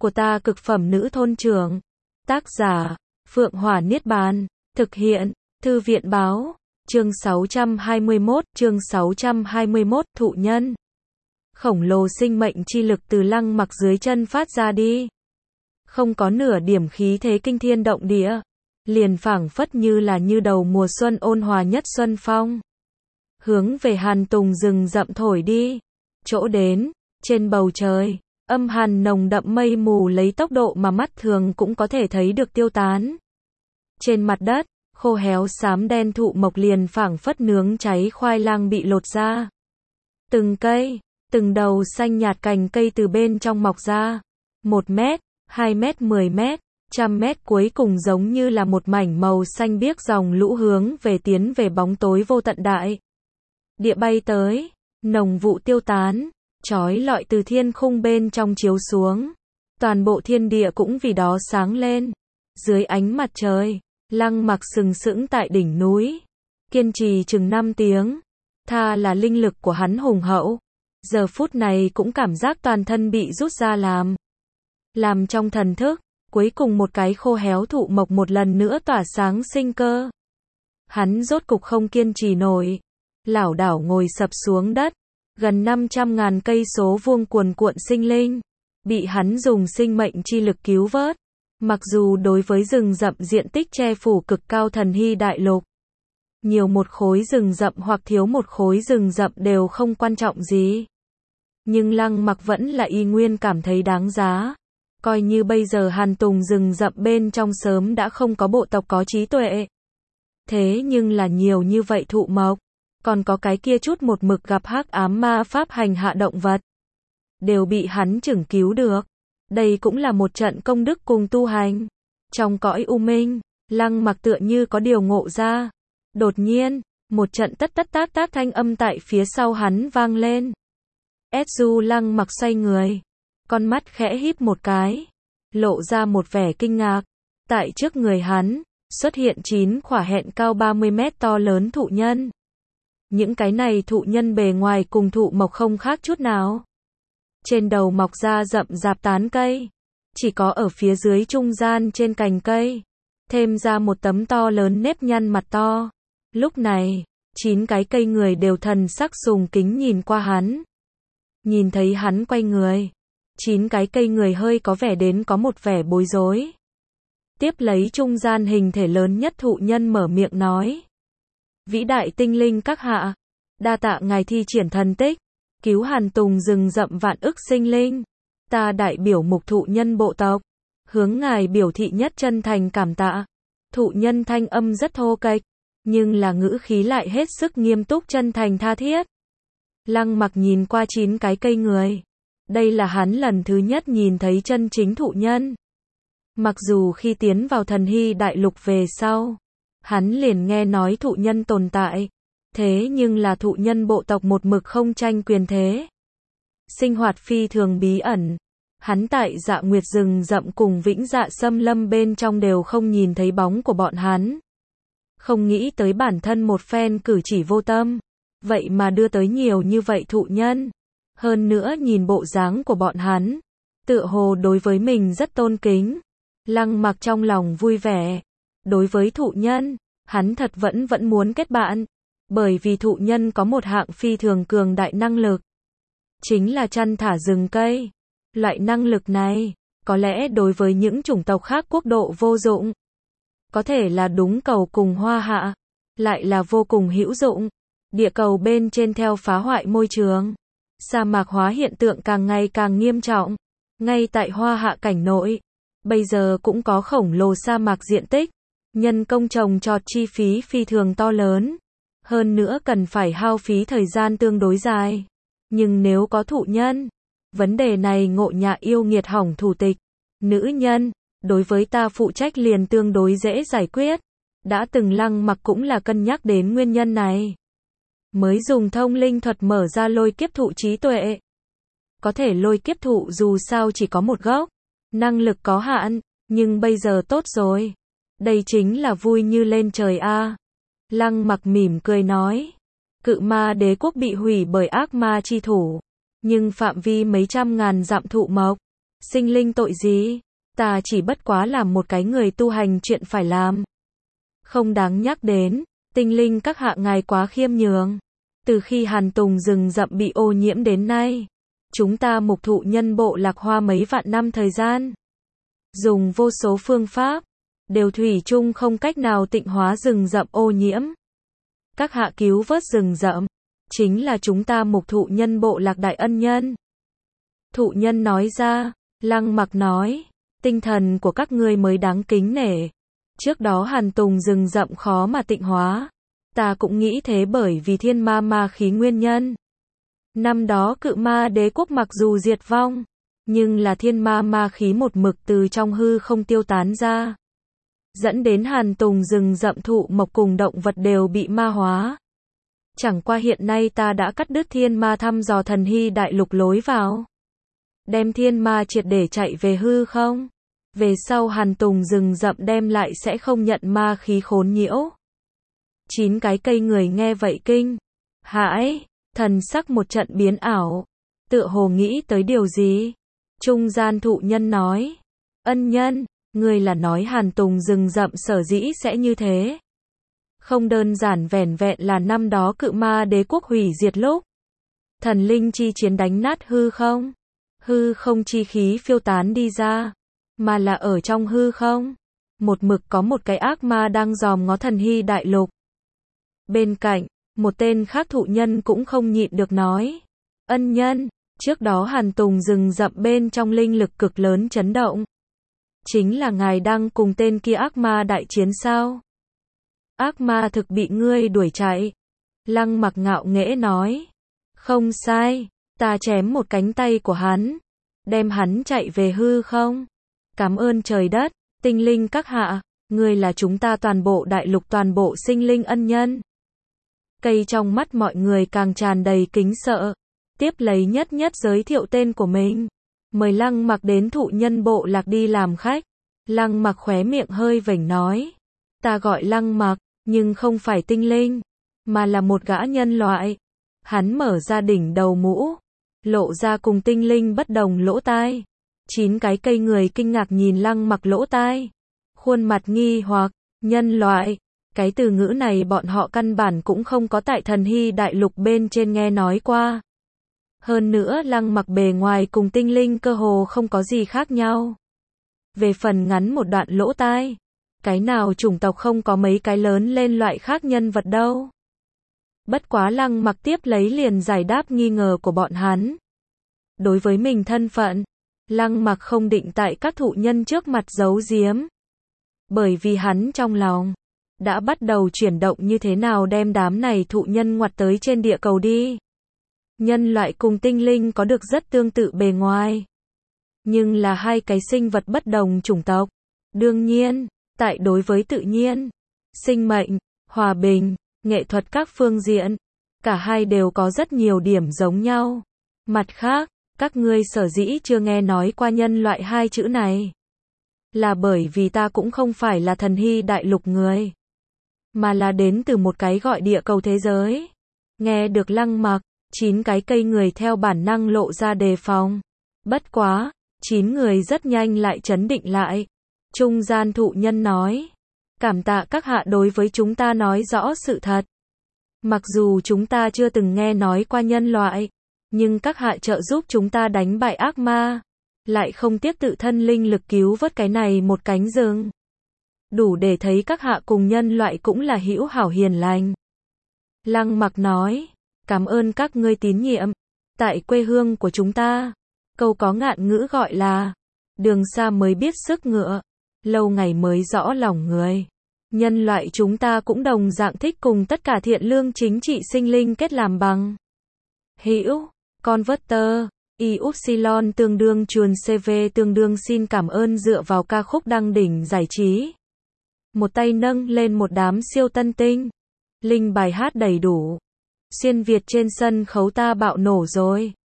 của ta cực phẩm nữ thôn trưởng. Tác giả, Phượng Hỏa Niết Bàn. Thực hiện, Thư viện báo. Chương 621, thụ nhân. Khổng lồ sinh mệnh chi lực từ Lăng Mặc dưới chân phát ra đi. Không có nửa điểm khí thế kinh thiên động địa. Liền phảng phất như đầu mùa xuân ôn hòa nhất xuân phong. Hướng về Hàn Tùng rừng rậm thổi đi. Chỗ đến, trên bầu trời, âm hàn nồng đậm mây mù lấy tốc độ mà mắt thường cũng có thể thấy được tiêu tán. Trên mặt đất, khô héo xám đen thụ mộc liền phảng phất nướng cháy khoai lang bị lột ra. Từng cây, từng đầu xanh nhạt cành cây từ bên trong mọc ra. 1 mét, 2 mét, 10 mét, 100 mét cuối cùng giống như là một mảnh màu xanh biếc dòng lũ hướng về tiến về bóng tối vô tận đại. Địa bay tới, nồng vụ tiêu tán, chói lọi từ thiên khung bên trong chiếu xuống. Toàn bộ thiên địa cũng vì đó sáng lên. Dưới ánh mặt trời, Lăng Mặc sừng sững tại đỉnh núi. Kiên trì chừng 5 tiếng. Tha là linh lực của hắn hùng hậu. Giờ phút này cũng cảm giác toàn thân bị rút ra làm trong thần thức. Cuối cùng một cái khô héo thụ mộc một lần nữa tỏa sáng sinh cơ. Hắn rốt cục không kiên trì nổi. Lảo đảo ngồi sập xuống đất. Gần 500.000 cây số vuông cuồn cuộn sinh linh. Bị hắn dùng sinh mệnh chi lực cứu vớt. Mặc dù đối với rừng rậm diện tích che phủ cực cao thần hy đại lục. Nhiều một khối rừng rậm hoặc thiếu một khối rừng rậm đều không quan trọng gì. Nhưng Lăng Mặc vẫn là y nguyên cảm thấy đáng giá. Coi như bây giờ Hàn Tùng rừng rậm bên trong sớm đã không có bộ tộc có trí tuệ. Thế nhưng là nhiều như vậy thụ mộc. Còn có cái kia chút một mực gặp hắc ám ma pháp hành hạ động vật. Đều bị hắn chừng cứu được. Đây cũng là một trận công đức cùng tu hành. Trong cõi u minh, Lăng Mặc tựa như có điều ngộ ra. Đột nhiên, một trận tất tác thanh âm tại phía sau hắn vang lên. Lăng Mặc xoay người. Con mắt khẽ híp một cái. Lộ ra một vẻ kinh ngạc. Tại trước người hắn, xuất hiện 9 khỏa hẹn cao 30 mét to lớn thụ nhân. Những cái này thụ nhân bề ngoài cùng thụ mộc không khác chút nào. Trên đầu mọc ra rậm rạp tán cây. Chỉ có ở phía dưới trung gian trên cành cây. Thêm ra một tấm to lớn nếp nhăn mặt to. Lúc này, 9 cái cây người đều thần sắc sùng kính nhìn qua hắn. Nhìn thấy hắn quay người. 9 cái cây người hơi có vẻ đến có một vẻ bối rối. Tiếp lấy trung gian hình thể lớn nhất thụ nhân mở miệng nói. Vĩ đại tinh linh các hạ. Đa tạ ngài thi triển thần tích. Cứu Hàn Tùng rừng rậm vạn ức sinh linh. Ta đại biểu mục thụ nhân bộ tộc. Hướng ngài biểu thị nhất chân thành cảm tạ. Thụ nhân thanh âm rất thô kệch. Nhưng là ngữ khí lại hết sức nghiêm túc chân thành tha thiết. Lăng Mặc nhìn qua 9 cái cây người. Đây là hắn lần thứ nhất nhìn thấy chân chính thụ nhân. Mặc dù khi tiến vào thần hy đại lục về sau, hắn liền nghe nói thụ nhân tồn tại. Thế nhưng là thụ nhân bộ tộc một mực không tranh quyền thế. Sinh hoạt phi thường bí ẩn. Hắn tại Dạ Nguyệt rừng rậm cùng Vĩnh Dạ Xâm Lâm bên trong đều không nhìn thấy bóng của bọn hắn. Không nghĩ tới bản thân một phen cử chỉ vô tâm. Vậy mà đưa tới nhiều như vậy thụ nhân. Hơn nữa nhìn bộ dáng của bọn hắn. Tựa hồ đối với mình rất tôn kính. Lăng Mặc trong lòng vui vẻ. Đối với thụ nhân, hắn thật vẫn muốn kết bạn. Bởi vì thụ nhân có một hạng phi thường cường đại năng lực. Chính là chăn thả rừng cây. Loại năng lực này, có lẽ đối với những chủng tộc khác quốc độ vô dụng. Có thể là đúng cầu cùng hoa hạ. Lại là vô cùng hữu dụng. Địa cầu bên trên theo phá hoại môi trường. Sa mạc hóa hiện tượng càng ngày càng nghiêm trọng. Ngay tại hoa hạ cảnh nội. Bây giờ cũng có khổng lồ sa mạc diện tích. Nhân công trồng trọt chi phí phi thường to lớn. Hơn nữa cần phải hao phí thời gian tương đối dài. Nhưng nếu có thụ nhân, vấn đề này ngộ nhạ yêu nghiệt hỏng thủ tịch. Nữ nhân, đối với ta phụ trách liền tương đối dễ giải quyết. Đã từng Lăng Mặc cũng là cân nhắc đến nguyên nhân này. Mới dùng thông linh thuật mở ra lôi kiếp thụ trí tuệ. Có thể lôi kiếp thụ dù sao chỉ có một gốc. Năng lực có hạn, nhưng bây giờ tốt rồi. Đây chính là vui như lên trời a. Lăng Mặc mỉm cười nói. Cự ma đế quốc bị hủy bởi ác ma chi thủ. Nhưng phạm vi mấy trăm ngàn dặm thụ mộc. Sinh linh tội gì? Ta chỉ bất quá làm một cái người tu hành chuyện phải làm. Không đáng nhắc đến, tinh linh các hạ ngài quá khiêm nhường. Từ khi Hàn Tùng rừng rậm bị ô nhiễm đến nay, chúng ta mục thụ nhân bộ lạc hoa mấy vạn năm thời gian. Dùng vô số phương pháp, đều thủy chung không cách nào tịnh hóa rừng rậm ô nhiễm. Các hạ cứu vớt rừng rậm, chính là chúng ta mục thụ nhân bộ lạc đại ân nhân. Thụ nhân nói ra, Lăng Mặc nói, tinh thần của các ngươi mới đáng kính nể. Trước đó Hàn Tùng rừng rậm khó mà tịnh hóa. Ta cũng nghĩ thế bởi vì thiên ma ma khí nguyên nhân. Năm đó Cự Ma Đế quốc mặc dù diệt vong, nhưng là thiên ma ma khí một mực từ trong hư không tiêu tán ra. Dẫn đến Hàn Tùng rừng rậm thụ mộc cùng động vật đều bị ma hóa. Chẳng qua hiện nay ta đã cắt đứt thiên ma thăm dò thần hy đại lục lối vào. Đem thiên ma triệt để chạy về hư không. Về sau Hàn Tùng rừng rậm đem lại sẽ không nhận ma khí khốn nhiễu. 9 cái cây người nghe vậy kinh hãi, thần sắc một trận biến ảo, tựa hồ nghĩ tới điều gì. Trung gian thụ nhân nói, ân nhân, người là nói Hàn Tùng rừng rậm sở dĩ sẽ như thế. Không đơn giản vẻn vẹn là năm đó Cự Ma Đế quốc hủy diệt lúc. Thần linh chi chiến đánh nát hư không chi khí phiêu tán đi ra, mà là ở trong hư không. Một mực có một cái ác ma đang dòm ngó thần hy đại lục. Bên cạnh, một tên khác thụ nhân cũng không nhịn được nói. Ân nhân, trước đó Hàn Tùng rừng rậm bên trong linh lực cực lớn chấn động. Chính là ngài đang cùng tên kia ác ma đại chiến sao? Ác ma thực bị ngươi đuổi chạy. Lăng Mặc ngạo nghễ nói. Không sai, ta chém một cánh tay của hắn, đem hắn chạy về hư không. Cảm ơn trời đất, tinh linh các hạ, ngươi là chúng ta toàn bộ đại lục toàn bộ sinh linh ân nhân. Cây trong mắt mọi người càng tràn đầy kính sợ. Tiếp lấy nhất nhất giới thiệu tên của mình. Mời Lăng Mặc đến thụ nhân bộ lạc đi làm khách. Lăng Mặc khóe miệng hơi vểnh nói. Ta gọi Lăng Mặc, nhưng không phải tinh linh, mà là một gã nhân loại. Hắn mở ra đỉnh đầu mũ, lộ ra cùng tinh linh bất đồng lỗ tai. 9 cái cây người kinh ngạc nhìn Lăng Mặc lỗ tai. Khuôn mặt nghi hoặc, nhân loại. Cái từ ngữ này bọn họ căn bản cũng không có tại thần hy đại lục bên trên nghe nói qua. Hơn nữa Lăng Mặc bề ngoài cùng tinh linh cơ hồ không có gì khác nhau. Về phần ngắn một đoạn lỗ tai, cái nào chủng tộc không có mấy cái lớn lên loại khác nhân vật đâu. Bất quá Lăng Mặc tiếp lấy liền giải đáp nghi ngờ của bọn hắn. Đối với mình thân phận, Lăng Mặc không định tại các thụ nhân trước mặt giấu giếm. Bởi vì hắn trong lòng đã bắt đầu chuyển động như thế nào đem đám này thụ nhân ngoặt tới trên địa cầu đi. Nhân loại cùng tinh linh có được rất tương tự bề ngoài, nhưng là hai cái sinh vật bất đồng chủng tộc. Đương nhiên, tại đối với tự nhiên, sinh mệnh, hòa bình, nghệ thuật các phương diện, cả hai đều có rất nhiều điểm giống nhau. Mặt khác, các ngươi sở dĩ chưa nghe nói qua nhân loại hai chữ này, là bởi vì ta cũng không phải là thần hy đại lục người, mà là đến từ một cái gọi địa cầu thế giới. Nghe được Lăng Mặc, 9 cái cây người theo bản năng lộ ra đề phòng. Bất quá, 9 người rất nhanh lại trấn định lại. Trung gian thụ nhân nói, cảm tạ các hạ đối với chúng ta nói rõ sự thật. Mặc dù chúng ta chưa từng nghe nói qua nhân loại, nhưng các hạ trợ giúp chúng ta đánh bại ác ma, lại không tiếc tự thân linh lực cứu vớt cái này một cánh rừng. Đủ để thấy các hạ cùng nhân loại cũng là hữu hảo hiền lành. Lăng Mặc nói, cảm ơn các ngươi tín nhiệm. Tại quê hương của chúng ta, câu có ngạn ngữ gọi là, đường xa mới biết sức ngựa, lâu ngày mới rõ lòng người. Nhân loại chúng ta cũng đồng dạng thích cùng tất cả thiện lương chính trị sinh linh kết làm bằng hữu. Converter, Y-Upsilon tương đương chuồn CV tương đương xin cảm ơn dựa vào ca khúc đăng đỉnh giải trí. Một tay nâng lên một đám siêu tân tinh. Linh bài hát đầy đủ. Xuyên Việt trên sân khấu ta bạo nổ rồi.